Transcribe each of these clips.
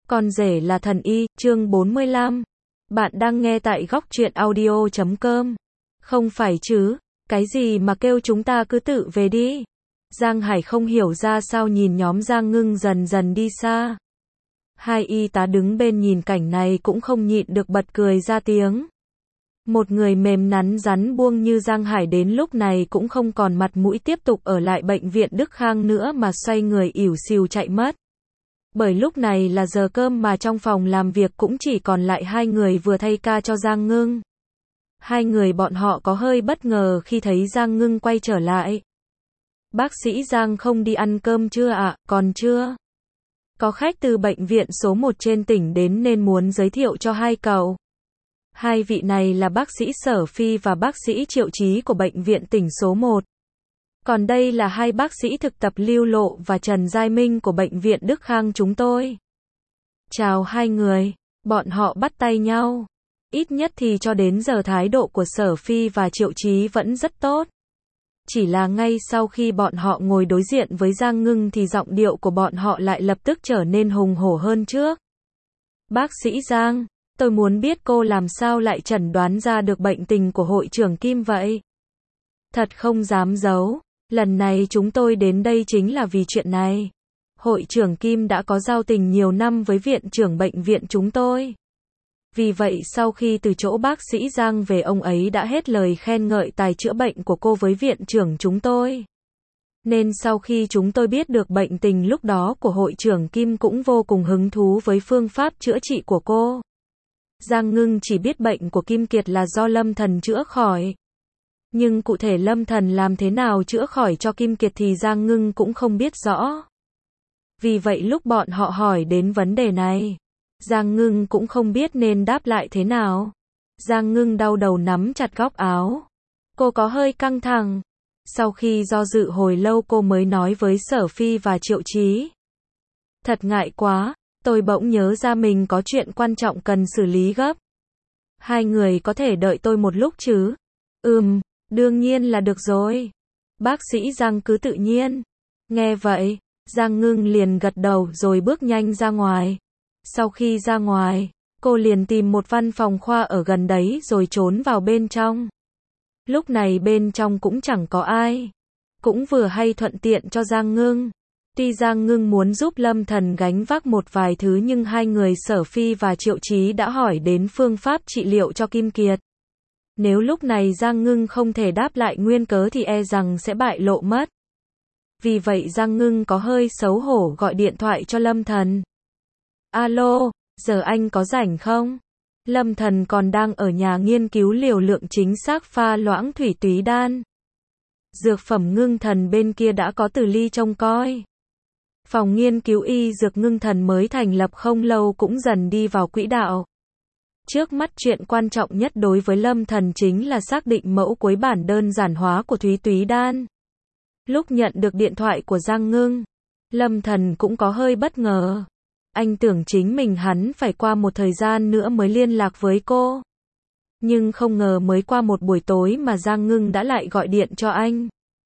Con rể là thần y, chương 45. Bạn đang nghe tại góc truyện audio.com. Không phải chứ, cái gì mà kêu chúng ta cứ tự về đi. Giang Hải không hiểu ra sao nhìn nhóm Giang Ngưng dần dần đi xa. Hai y tá đứng bên nhìn cảnh này cũng không nhịn được bật cười ra tiếng. Một người mềm nắn rắn buông như Giang Hải đến lúc này cũng không còn mặt mũi tiếp tục ở lại bệnh viện Đức Khang nữa mà xoay người ỉu xìu chạy mất. Bởi lúc này là giờ cơm mà trong phòng làm việc cũng chỉ còn lại hai người vừa thay ca cho Giang Ngưng. Hai người bọn họ có hơi bất ngờ khi thấy Giang Ngưng quay trở lại. Bác sĩ Giang không đi ăn cơm chưa ạ? Còn chưa. Có khách từ bệnh viện số 1 trên tỉnh đến nên muốn giới thiệu cho hai cậu. Hai vị này là bác sĩ Sở Phi và bác sĩ Triệu Chí của bệnh viện tỉnh số 1. Còn đây là hai bác sĩ thực tập Lưu Lộ và Trần Giai Minh của bệnh viện Đức Khang chúng tôi. Chào hai người, bọn họ bắt tay nhau. Ít nhất thì cho đến giờ thái độ của Sở Phi và Triệu Chí vẫn rất tốt. Chỉ là ngay sau khi bọn họ ngồi đối diện với Giang Ngưng thì giọng điệu của bọn họ lại lập tức trở nên hùng hổ hơn trước. Bác sĩ Giang, tôi muốn biết cô làm sao lại chẩn đoán ra được bệnh tình của hội trưởng Kim vậy? Thật không dám giấu. Lần này chúng tôi đến đây chính là vì chuyện này. Hội trưởng Kim đã có giao tình nhiều năm với viện trưởng bệnh viện chúng tôi. Vì vậy sau khi từ chỗ bác sĩ Giang về ông ấy đã hết lời khen ngợi tài chữa bệnh của cô với viện trưởng chúng tôi. Nên sau khi chúng tôi biết được bệnh tình lúc đó của hội trưởng Kim cũng vô cùng hứng thú với phương pháp chữa trị của cô. Giang Ngưng chỉ biết bệnh của Kim Kiệt là do Lâm Thần chữa khỏi. Nhưng cụ thể Lâm Thần làm thế nào chữa khỏi cho Kim Kiệt thì Giang Ngưng cũng không biết rõ. Vì vậy lúc bọn họ hỏi đến vấn đề này, Giang Ngưng cũng không biết nên đáp lại thế nào. Giang Ngưng đau đầu nắm chặt góc áo. Cô có hơi căng thẳng. Sau khi do dự hồi lâu cô mới nói với Sở Phi và Triệu Chí. Thật ngại quá, tôi bỗng nhớ ra mình có chuyện quan trọng cần xử lý gấp. Hai người có thể đợi tôi một lúc chứ? Đương nhiên là được rồi. Bác sĩ Giang cứ tự nhiên. Nghe vậy, Giang Ngưng liền gật đầu rồi bước nhanh ra ngoài. Sau khi ra ngoài, cô liền tìm một văn phòng khoa ở gần đấy rồi trốn vào bên trong. Lúc này bên trong cũng chẳng có ai. Cũng vừa hay thuận tiện cho Giang Ngưng. Tuy Giang Ngưng muốn giúp Lâm Thần gánh vác một vài thứ nhưng hai người Sở Phi và Triệu Chí đã hỏi đến phương pháp trị liệu cho Kim Kiệt. Nếu lúc này Giang Ngưng không thể đáp lại nguyên cớ thì e rằng sẽ bại lộ mất. Vì vậy Giang Ngưng có hơi xấu hổ gọi điện thoại cho Lâm Thần. Alo, giờ anh có rảnh không? Lâm Thần còn đang ở nhà nghiên cứu liều lượng chính xác pha loãng thủy túy đan. Dược phẩm Ngưng Thần bên kia đã có Từ Ly trông coi. Phòng nghiên cứu y dược Ngưng Thần mới thành lập không lâu cũng dần đi vào quỹ đạo. Trước mắt chuyện quan trọng nhất đối với Lâm Thần chính là xác định mẫu cuối bản đơn giản hóa của thúy túy đan. Lúc nhận được điện thoại của Giang Ngưng, Lâm Thần cũng có hơi bất ngờ. Anh tưởng chính mình hắn phải qua một thời gian nữa mới liên lạc với cô. Nhưng không ngờ mới qua một buổi tối mà Giang Ngưng đã lại gọi điện cho anh.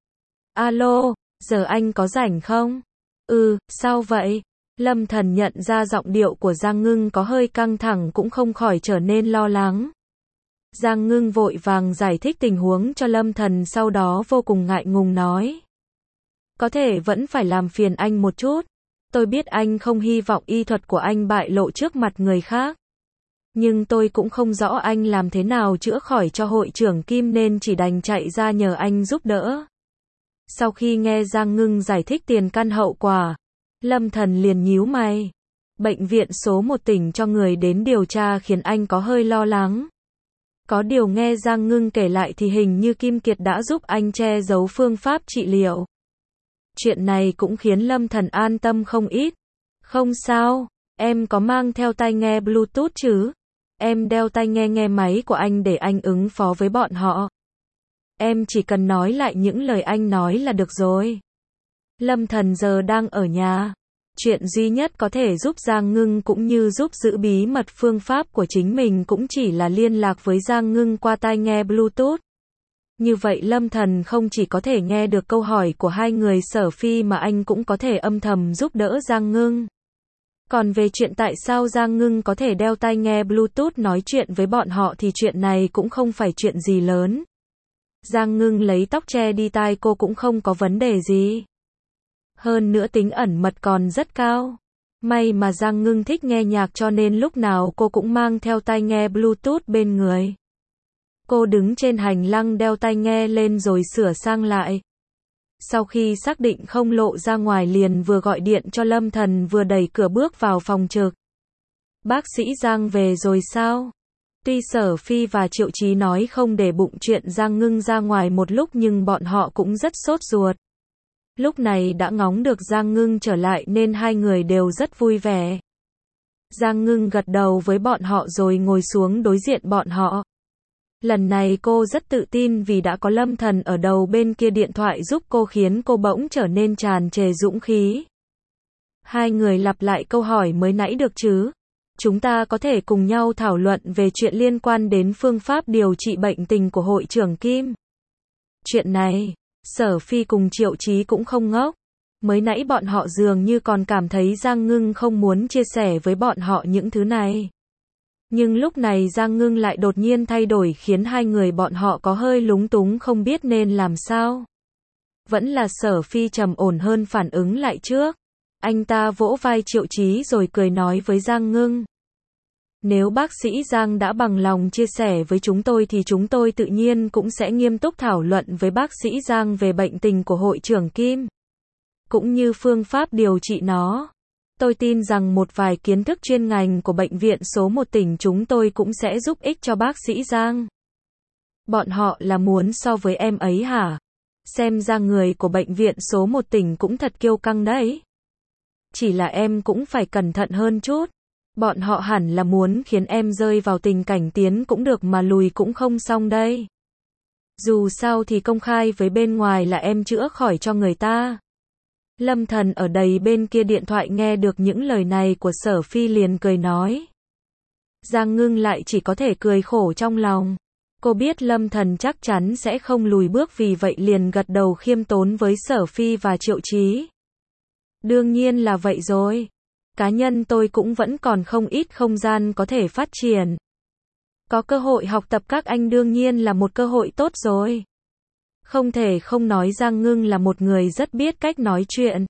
Alo, giờ anh có rảnh không? Sao vậy? Lâm Thần nhận ra giọng điệu của Giang Ngưng có hơi căng thẳng cũng không khỏi trở nên lo lắng. Giang Ngưng vội vàng giải thích tình huống cho Lâm Thần sau đó vô cùng ngại ngùng nói. Có thể vẫn phải làm phiền anh một chút. Tôi biết anh không hy vọng y thuật của anh bại lộ trước mặt người khác. Nhưng tôi cũng không rõ anh làm thế nào chữa khỏi cho hội trưởng Kim nên chỉ đành chạy ra nhờ anh giúp đỡ. Sau khi nghe Giang Ngưng giải thích tiền căn hậu quả, Lâm Thần liền nhíu mày. Bệnh viện số 1 tỉnh cho người đến điều tra khiến anh có hơi lo lắng. Có điều nghe Giang Ngưng kể lại thì hình như Kim Kiệt đã giúp anh che giấu phương pháp trị liệu. Chuyện này cũng khiến Lâm Thần an tâm không ít. Không sao, em có mang theo tai nghe Bluetooth chứ? Em đeo tai nghe nghe máy của anh để anh ứng phó với bọn họ. Em chỉ cần nói lại những lời anh nói là được rồi. Lâm Thần giờ đang ở nhà. Chuyện duy nhất có thể giúp Giang Ngưng cũng như giúp giữ bí mật phương pháp của chính mình cũng chỉ là liên lạc với Giang Ngưng qua tai nghe Bluetooth. Như vậy Lâm Thần không chỉ có thể nghe được câu hỏi của hai người Sở Phi mà anh cũng có thể âm thầm giúp đỡ Giang Ngưng. Còn về chuyện tại sao Giang Ngưng có thể đeo tai nghe Bluetooth nói chuyện với bọn họ thì chuyện này cũng không phải chuyện gì lớn. Giang Ngưng lấy tóc che đi tai cô cũng không có vấn đề gì. Hơn nữa tính ẩn mật còn rất cao. May mà Giang Ngưng thích nghe nhạc cho nên lúc nào cô cũng mang theo tai nghe Bluetooth bên người. Cô đứng trên hành lang đeo tai nghe lên rồi sửa sang lại. Sau khi xác định không lộ ra ngoài liền vừa gọi điện cho Lâm Thần vừa đẩy cửa bước vào phòng trực. Bác sĩ Giang về rồi sao? Tuy Sở Phi và Triệu Chí nói không để bụng chuyện Giang Ngưng ra ngoài một lúc nhưng bọn họ cũng rất sốt ruột. Lúc này đã ngóng được Giang Ngưng trở lại nên hai người đều rất vui vẻ. Giang Ngưng gật đầu với bọn họ rồi ngồi xuống đối diện bọn họ. Lần này cô rất tự tin vì đã có Lâm Thần ở đầu bên kia điện thoại giúp cô khiến cô bỗng trở nên tràn trề dũng khí. Hai người lặp lại câu hỏi mới nãy được chứ? Chúng ta có thể cùng nhau thảo luận về chuyện liên quan đến phương pháp điều trị bệnh tình của hội trưởng Kim. Chuyện này, Sở Phi cùng Triệu Chí cũng không ngốc. Mới nãy bọn họ dường như còn cảm thấy Giang Ngưng không muốn chia sẻ với bọn họ những thứ này. Nhưng lúc này Giang Ngưng lại đột nhiên thay đổi khiến hai người bọn họ có hơi lúng túng không biết nên làm sao. Vẫn là Sở Phi trầm ổn hơn phản ứng lại trước. Anh ta vỗ vai Triệu Chí rồi cười nói với Giang Ngưng. Nếu bác sĩ Giang đã bằng lòng chia sẻ với chúng tôi thì chúng tôi tự nhiên cũng sẽ nghiêm túc thảo luận với bác sĩ Giang về bệnh tình của hội trưởng Kim. Cũng như phương pháp điều trị nó. Tôi tin rằng một vài kiến thức chuyên ngành của bệnh viện số 1 tỉnh chúng tôi cũng sẽ giúp ích cho bác sĩ Giang. Bọn họ là muốn so với em ấy hả? Xem ra người của bệnh viện số 1 tỉnh cũng thật kiêu căng đấy. Chỉ là em cũng phải cẩn thận hơn chút. Bọn họ hẳn là muốn khiến em rơi vào tình cảnh tiến cũng được mà lùi cũng không xong đây. Dù sao thì công khai với bên ngoài là em chữa khỏi cho người ta. Lâm Thần ở đầy bên kia điện thoại nghe được những lời này của Sở Phi liền cười nói. Giang Ngưng lại chỉ có thể cười khổ trong lòng. Cô biết Lâm Thần chắc chắn sẽ không lùi bước vì vậy liền gật đầu khiêm tốn với Sở Phi và Triệu Chí. Đương nhiên là vậy rồi. Cá nhân tôi cũng vẫn còn không ít không gian có thể phát triển. Có cơ hội học tập các anh đương nhiên là một cơ hội tốt rồi. Không thể không nói Giang Ngưng là một người rất biết cách nói chuyện.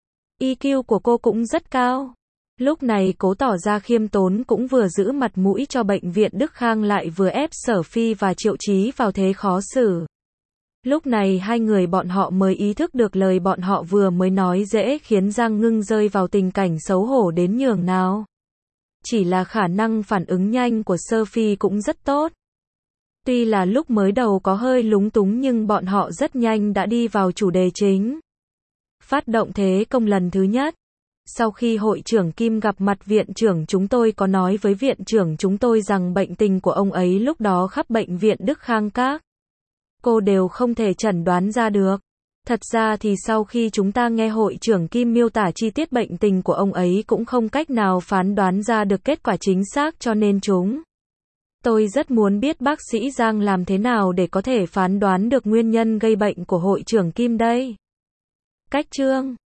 EQ của cô cũng rất cao. Lúc này cố tỏ ra khiêm tốn cũng vừa giữ mặt mũi cho bệnh viện Đức Khang lại vừa ép Sở Phi và Triệu Chí vào thế khó xử. Lúc này hai người bọn họ mới ý thức được lời bọn họ vừa mới nói dễ khiến Giang Ngưng rơi vào tình cảnh xấu hổ đến nhường nào. Chỉ là khả năng phản ứng nhanh của Sở Phi cũng rất tốt. Tuy là lúc mới đầu có hơi lúng túng nhưng bọn họ rất nhanh đã đi vào chủ đề chính. Phát động thế công lần thứ nhất. Sau khi hội trưởng Kim gặp mặt viện trưởng chúng tôi có nói với viện trưởng chúng tôi rằng bệnh tình của ông ấy lúc đó khắp bệnh viện Đức Khang các cô đều không thể chẩn đoán ra được. Thật ra thì sau khi chúng ta nghe hội trưởng Kim miêu tả chi tiết bệnh tình của ông ấy cũng không cách nào phán đoán ra được kết quả chính xác cho nên tôi rất muốn biết bác sĩ Giang làm thế nào để có thể phán đoán được nguyên nhân gây bệnh của hội trưởng Kim đây. Cách chương